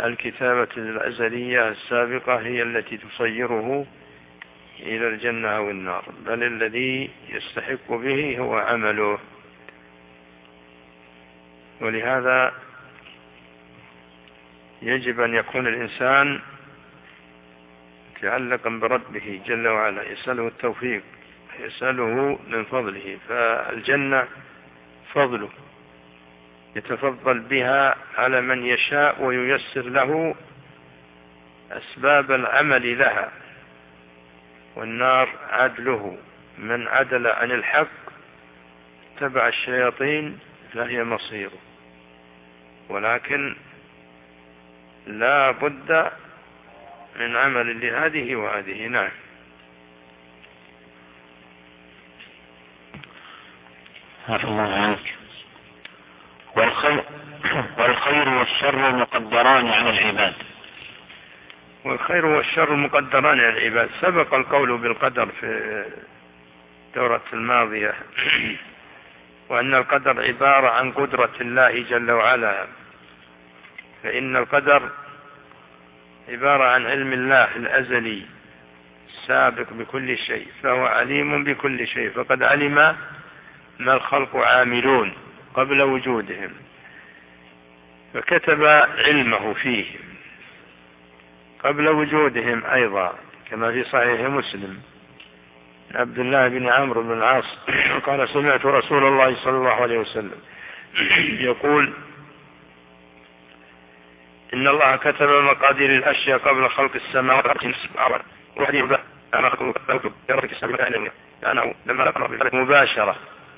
الكتابة الأزلية السابقة هي التي تصيره إلى الجنة أو النار، بل الذي يستحق به هو عمله. ولهذا يجب أن يكون الإنسان متعلقا بربه جل وعلا، يسأله التوفيق، يسأله من فضله، فالجنة فضله يتفضل بها على من يشاء وييسر له أسباب العمل لها، والنار عدله، من عدل عن الحق تبع الشياطين فهي مصيره. ولكن لا بد من عمل لهذه وهذه. نعم. عفى الله عنك. والخير والشر مقدران على العباد. والخير والشر مقدران على العباد. سبق القول بالقدر في الدورة الماضية، وأن القدر عبارة عن قدرة الله جل وعلا، فإن القدر عبارة عن علم الله الأزلي السابق بكل شيء، فهو عليم بكل شيء، فقد علم ما الخلق عاملون قبل وجودهم، فكتب علمه فيهم قبل وجودهم أيضا، كما في صحيح مسلم عبد الله بن عمرو بن العاص قال: سمعت رسول الله صلى الله عليه وسلم يقول: إن الله كتب مقادير الأشياء قبل خلق السماوات مباشرة.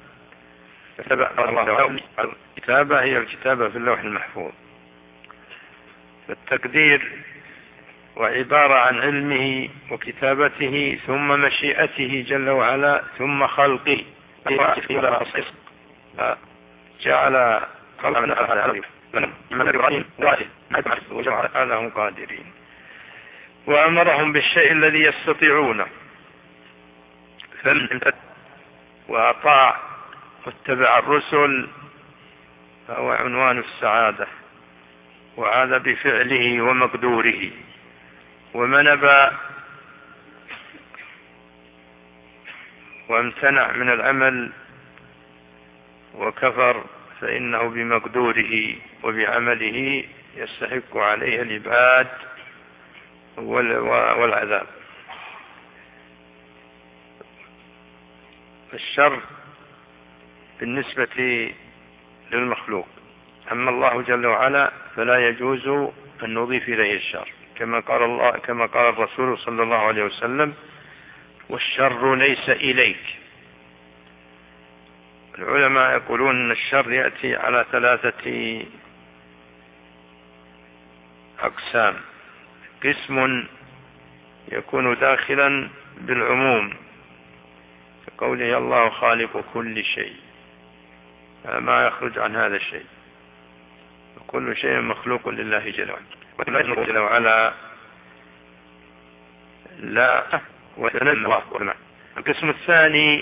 الكتابة هي الكتابة في اللوح المحفوظ، فالتقدير وعبارة عن علمه وكتابته ثم مشيئته جل وعلا ثم خلقه، جعل خلقنا وجعلهم قادرين، وأمرهم بالشيء الذي يستطيعونه وأطاع واتبع الرسل، فهو عنوان السعادة، وعاد بفعله ومقدوره. ومن أبى وامتنع من العمل وكفر فإنه بمقدوره وبعمله يستحق عليه الإبعاد والعذاب. الشر بالنسبة للمخلوق، أما الله جل وعلا فلا يجوز أن نضيف إليه الشر، كما قال الرسول صلى الله عليه وسلم: والشر ليس إليك. العلماء يقولون أن الشر يأتي على 3 أقسام: قسم يكون داخلا بالعموم كقوله: الله خالق كل شيء، ما يخرج عن هذا الشيء، وكل شيء مخلوق لله جل وعلا لا وتنزه. القسم الثاني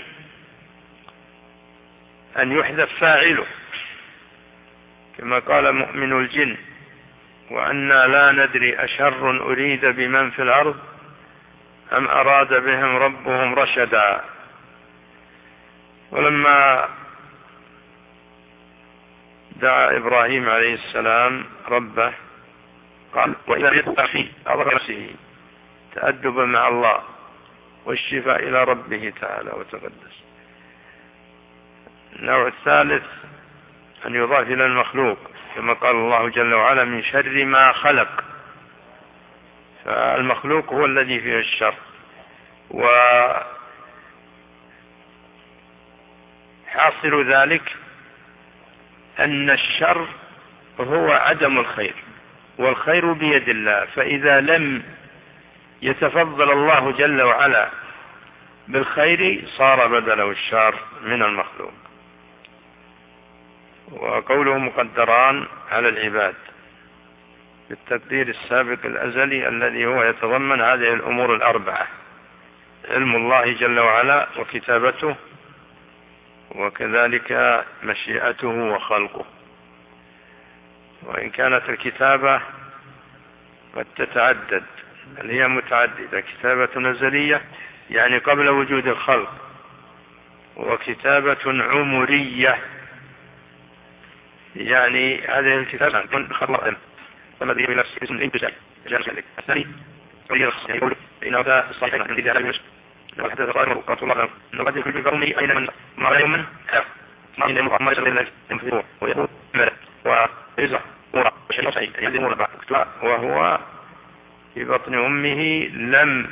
أن يحذف فاعله، كما قال مؤمن الجن: وأنا لا ندري أشر أريد بمن في الأرض أم أراد بهم ربهم رشدا. ولما دعا إبراهيم عليه السلام ربه قال: وإذا يدعى في رأسه تأدبا مع الله والشفاء إلى ربه تعالى وتقدس. النوع الثالث أن يضاف إلى المخلوق، كما قال الله جل وعلا: من شر ما خلق، فالمخلوق هو الذي فيه الشر. وحاصل ذلك أن الشر هو عدم الخير، والخير بيد الله، فإذا لم يتفضل الله جل وعلا بالخير صار بدله الشر من المخلوق. وقوله مقدران على العباد بالتقدير السابق الأزلي الذي هو يتضمن هذه الأمور الأربعة: علم الله جل وعلا وكتابته وكذلك مشيئته وخلقه. وإن كانت الكتابة قد تتعدد، بل هي متعددة. كتابة أزلية يعني قبل وجود الخلق، وكتابة عمرية يعني هذه الكتابة تكون خلقا الذي بلا اسم الانتشاء الثاني يقول إن هذا الصحيح عند ذلك المسلم لو حدث قائم وقت الله نقدر في البرمي أين من مر يوما ما إن ما يصل إلى الانفجار ويقول ملك وإزع وشيء صحيح يهدمون بعض وهو في بطن أمه لم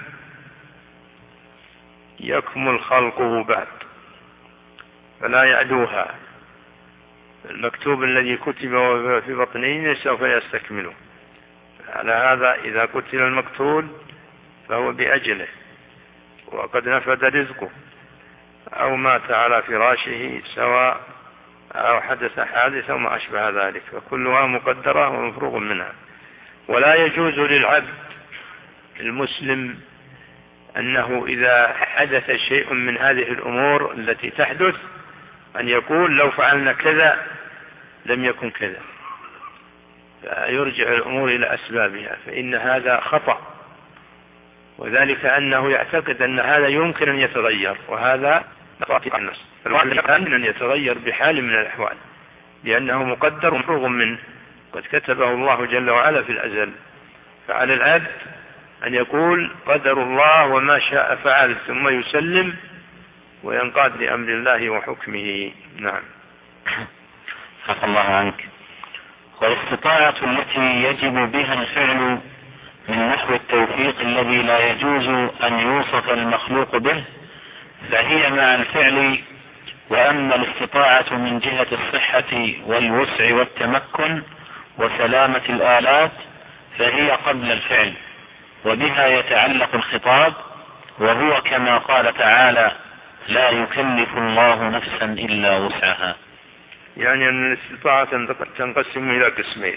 يكمل خلقه بعد فلا يعدوها. المكتوب الذي كتب في بطنه سوف يستكمله. على هذا إذا قتل المقتول فهو بأجله وقد نفد رزقه أو مات على فراشه سواء أو حدث حادث أو ما أشبه ذلك، فكلها مقدرة ومفروغ منها. ولا يجوز للعبد المسلم أنه إذا حدث شيء من هذه الأمور التي تحدث أن يقول لو فعلنا كذا لم يكن كذا، فيرجع الأمور إلى أسبابها، فإن هذا خطأ، وذلك أنه يعتقد أن هذا يمكن أن يتغير، وهذا نقاط النص. فالواحد يمكن أن يتغير بحال من الأحوال لأنه مقدر ومفروغ منه، قد كتبه الله جل وعلا في الأزل. فعلى العبد أن يقول قدر الله وما شاء فعل ثم يسلم وينقاد لأمر الله وحكمه. نعم. عفى الله عنك. والاستطاعة التي يجب بها الفعل من نحو التوفيق الذي لا يجوز أن يوصف المخلوق به فهي مع الفعل. وأما الاستطاعة من جهة الصحة والوسع والتمكن وسلامة الآلات فهي قبل الفعل، وبها يتعلق الخطاب، وهو كما قال تعالى لا يكلف الله نفسا إلا وسعها. يعني أن الاستطاعة تنقسم إلى قسمين: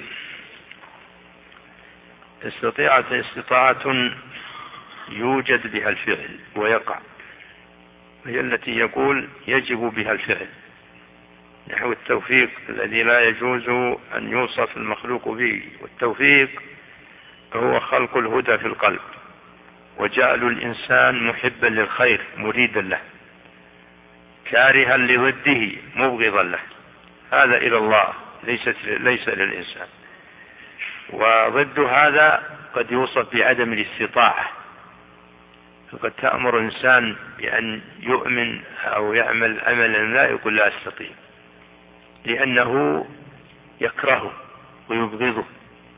استطاعة يوجد بها الفعل ويقع، وهي التي يقول يجب بها الفعل، نحو التوفيق الذي لا يجوز أن يوصف المخلوق به. والتوفيق هو خلق الهدى في القلب وجعل الإنسان محبا للخير مريدا له، كارها لضده مبغضا له. هذا إلى الله ليس للإنسان. وضد هذا قد يوصف بعدم الاستطاعة، فقد تأمر الإنسان بأن يؤمن أو يعمل عملا لا يقول لا أستطيع، لأنه يكرهه ويبغضه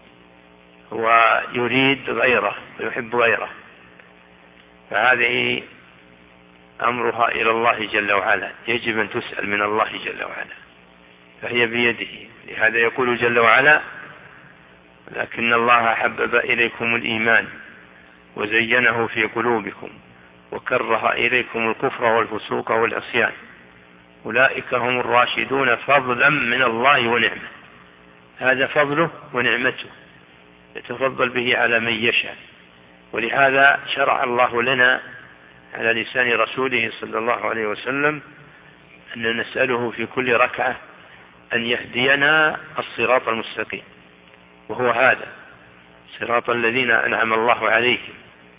ويريد غيره ويحب غيره، فهذه أمرها إلى الله جل وعلا، يجب أن تسأل من الله جل وعلا، فهي بيده. لهذا يقول جل وعلا لكن الله حبب إليكم الإيمان وزينه في قلوبكم وكره إليكم الكفر والفسوق والعصيان أولئك هم الراشدون فضلا من الله ونعمه. هذا فضله ونعمته يتفضل به على من يشاء. ولهذا شرع الله لنا على لسان رسوله صلى الله عليه وسلم أن نسأله في كل ركعة أن يهدينا الصراط المستقيم، وهو هذا صراط الذين أنعم الله عليهم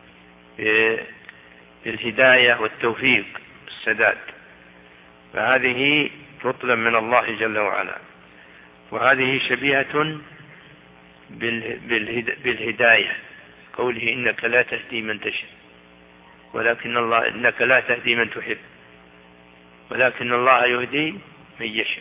بالهداية والتوفيق والسداد. فهذه فضلا من الله جل وعلا، وهذه شبيهة بالهداية، قوله إنك لا تهدي من تشاء ولكن الله إنك لا تهدي من تحب ولكن الله يهدي من يشاء.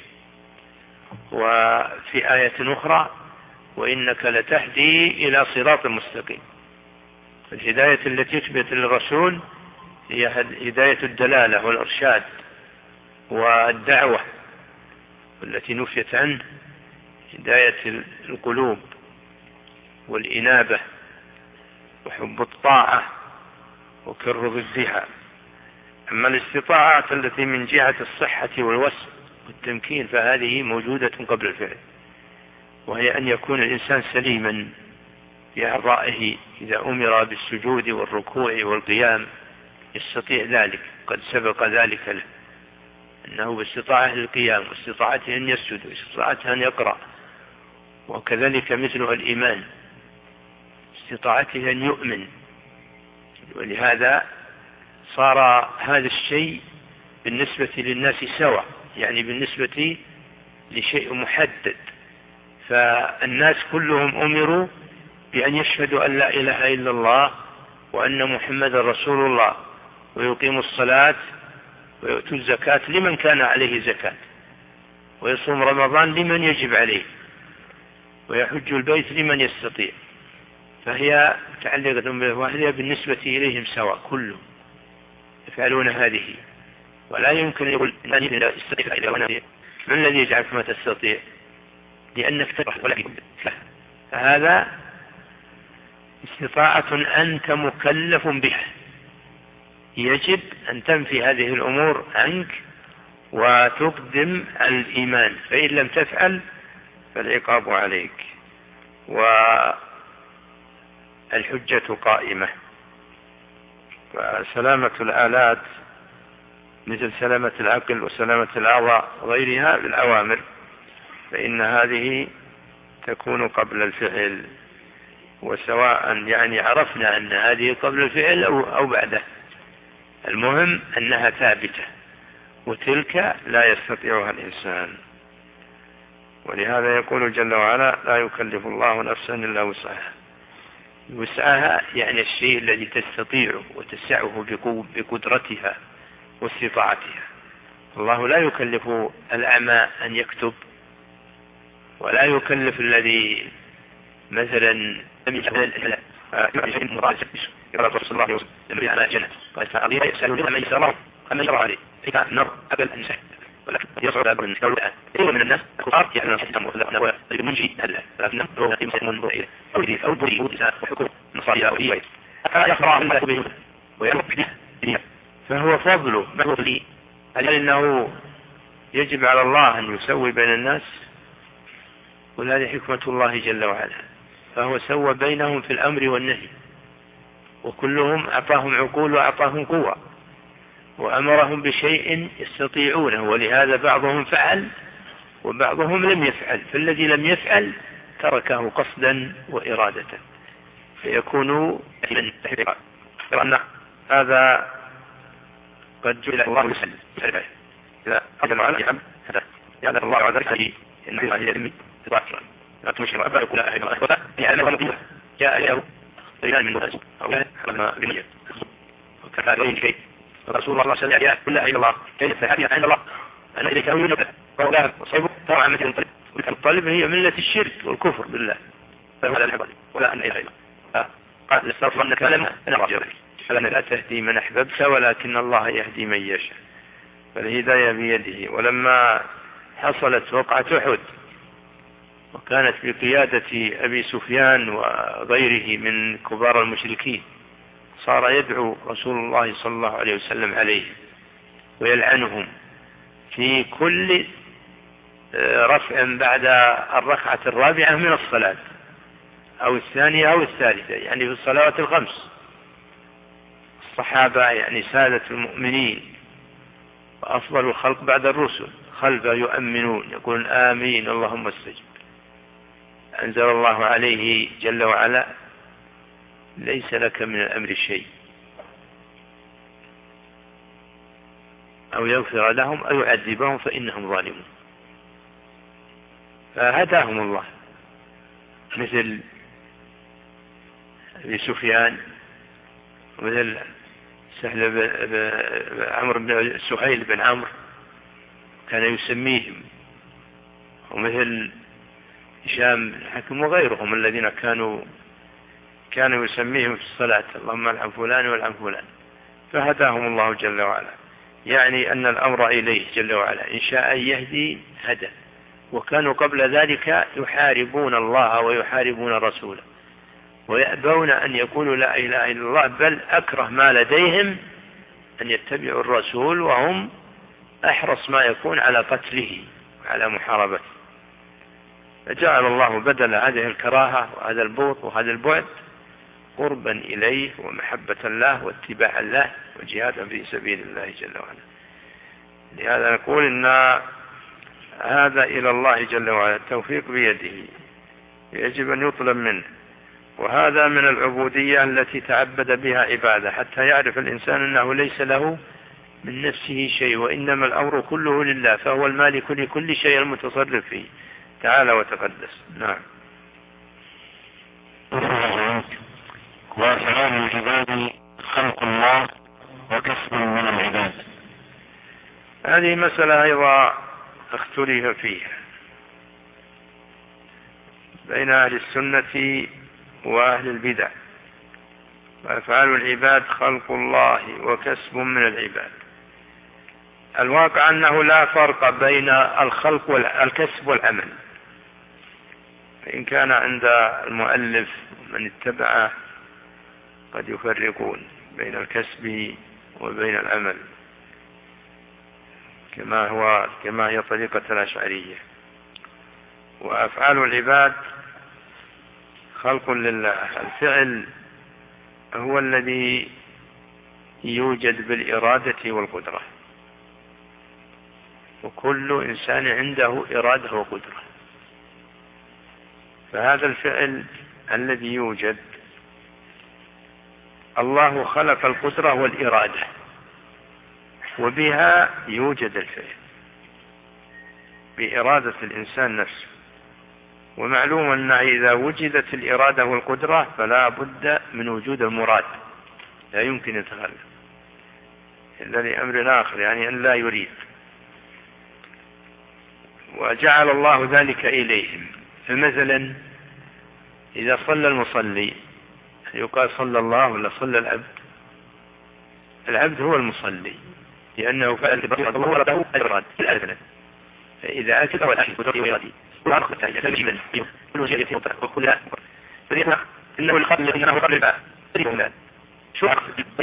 وفي آية أخرى وإنك لتهدي إلى صراط مستقيم. الهداية التي تثبت للرسول هي هداية الدلالة والإرشاد والدعوة، والتي نفيت عنه هداية القلوب والإنابة وحب الطاعة وكره ضدها. أما الاستطاعة التي من جهة الصحة والوسع والتمكين فهذه موجودة قبل الفعل، وهي أن يكون الإنسان سليما في أعضائه إذا أمر بالسجود والركوع والقيام يستطيع ذلك، قد سبق ذلك له أنه باستطاعة القيام واستطاعته أن يسجد واستطاعته أن يقرأ. وكذلك مثلها الإيمان، باستطاعته أن يؤمن. ولهذا صار هذا الشيء بالنسبة للناس سواء، يعني بالنسبة لشيء محدد، فالناس كلهم أمروا بأن يشهدوا أن لا إله إلا الله وأن محمد رسول الله، ويقيموا الصلاة ويؤتوا الزكاة لمن كان عليه زكاة، ويصوم رمضان لمن يجب عليه، ويحج البيت لمن يستطيع. فهي متعلقة وهي بالنسبة إليهم سواء، كلهم يفعلون هذه. ولا يمكن يقول من الذي يجعلك ما تستطيع؟ لأنك تكره ولا فهذا استطاعة أنت مكلف بها، يجب أن تنفي هذه الأمور عنك وتقدم الإيمان، فإن لم تفعل فالعقاب عليك والحجة قائمة. فسلامة الآلات مثل سلامة العقل وسلامة الأعضاء غيرها بالأوامر، فإن هذه تكون قبل الفعل، وسواء يعني عرفنا أن هذه قبل الفعل أو بعده، المهم أنها ثابتة، وتلك لا يستطيعها الإنسان. ولهذا يقول جل وعلا: لا يكلف الله نفسا إلا وسعها. وسعها يعني الشيء الذي تستطيعه وتسعه بقدرتها واستطاعتها. الله لا يكلف الأعمى أن يكتب، ولا يكلف الذي مثلا لم يسأل ولكن يصعد أكبر من الدولة أيضا من الناس الكفار يعني نحن منجي هلا لكنه يمسكون برئيه أو برئيه وحكم نصاري أو إيوه يخرع من ملكه ويرب به، فهو فضله بفضله. هل إنه يجب على الله أن يسوي بين الناس؟ وهذه حكمة الله جل وعلا، فهو سوى بينهم في الأمر والنهي، وكلهم أعطاهم عقول وأعطاهم قوة، وأمرهم بشيء يستطيعونه، ولهذا بعضهم فعل وبعضهم لم يفعل، فالذي لم يفعل تركه قصدا وإرادة فيكون لأن هذا قد جعل الله يسأل إذا أجل على يعني الله عز وجل إن الله يلمي لا تمشي أبا يقول أحد ولا يعني أنا مضيبة جاء له رجال من ناس أو حرم بنية وكفى غير شيء رسول الله صلى الله عليه وسلم كل أهل الله كيف تحدي عند الله أنا إذا كانوا ينبه فأولاد وصيبوا طبعا مثل الطلب، والطلب هي ملة الشرك والكفر بالله، فهذا الحبال ولا أن إله إلا قال استغفر أنك لما أنا رجل فلن لا تهدي من أحببت ولكن الله يهدي من يشاء، فالهداية بيده. ولما حصلت وقعة أحد وكانت بقيادة أبي سفيان وغيره من كبار المشركين، صار يدعو رسول الله صلى الله عليه وسلم عليه ويلعنهم في كل رفع بعد الركعة الرابعة من الصلاة أو الثانية أو الثالثة، يعني في الصلوات الخمس. الصحابة يعني سادة المؤمنين وأفضل الخلق بعد الرسل خلفه يؤمنون يقولون آمين اللهم استجب. أنزل الله عليه جل وعلا: ليس لك من الأمر شيء، أو يغفر لهم أو يعذبهم فإنهم ظالمون. فهداهم الله، مثل أبي سفيان ومثل سهيل بن عمرو كان يسميهم، ومثل هشام بن حكم وغيرهم الذين كانوا يسميهم في الصلاة اللهم العن فلان والعن فلان، فهداهم الله جل وعلا. يعني أن الأمر إليه جل وعلا، إن شاء يهدي هدى. وكانوا قبل ذلك يحاربون الله ويحاربون رسوله ويأبون أن يقولوا لا إله إلا الله، بل أكره ما لديهم أن يتبعوا الرسول، وهم أحرص ما يكون على قتله وعلى محاربته. فجعل الله بدل هذه الكراهة وهذا البغض وهذا البعد قربا إليه ومحبة له واتباعا له وجهادا في سبيل الله جل وعلا. لهذا نقول إن هذا إلى الله جل وعلا، التوفيق بيده، يجب أن يطلب منه. وهذا من العبودية التي تعبد بها عبادة، حتى يعرف الإنسان أنه ليس له من نفسه شيء، وإنما الأمر كله لله، فهو المالك لكل شيء المتصرف فيه تعالى وتقدس. نعم. وأفعال العباد خلق الله وكسب من العباد. هذه مسألة أيضا اختلف فيها بين أهل السنة وأهل البدع. وأفعال العباد خلق الله وكسب من العباد. الواقع أنه لا فرق بين الخلق والكسب والعمل، فإن كان عند المؤلف من اتبعه قد يفرقون بين الكسب وبين العمل، كما هي طريقة الأشعرية. وأفعال العباد خلق لله. الفعل هو الذي يوجد بالإرادة والقدرة، وكل إنسان عنده إرادة وقدرة، فهذا الفعل الذي يوجد الله خلق القدرة والإرادة، وبها يوجد الفعل بإرادة الإنسان نفسه. ومعلوم أن إذا وجدت الإرادة والقدرة فلا بد من وجود المراد، لا يمكن يتغلب إلا لأمر آخر، يعني أن لا يريد. وجعل الله ذلك إليهم. فمثلا إذا صلى المصلي يقال صلى الله ولا صلى العبد؟ العبد هو المصلي، لأنه فعل الله له الإرادة الأذن. فإذا أكد والأكل وإرادي وأخذ تجمل كل شيء يتوقع وكل لا إنه الخلق إنه قبل البعض شو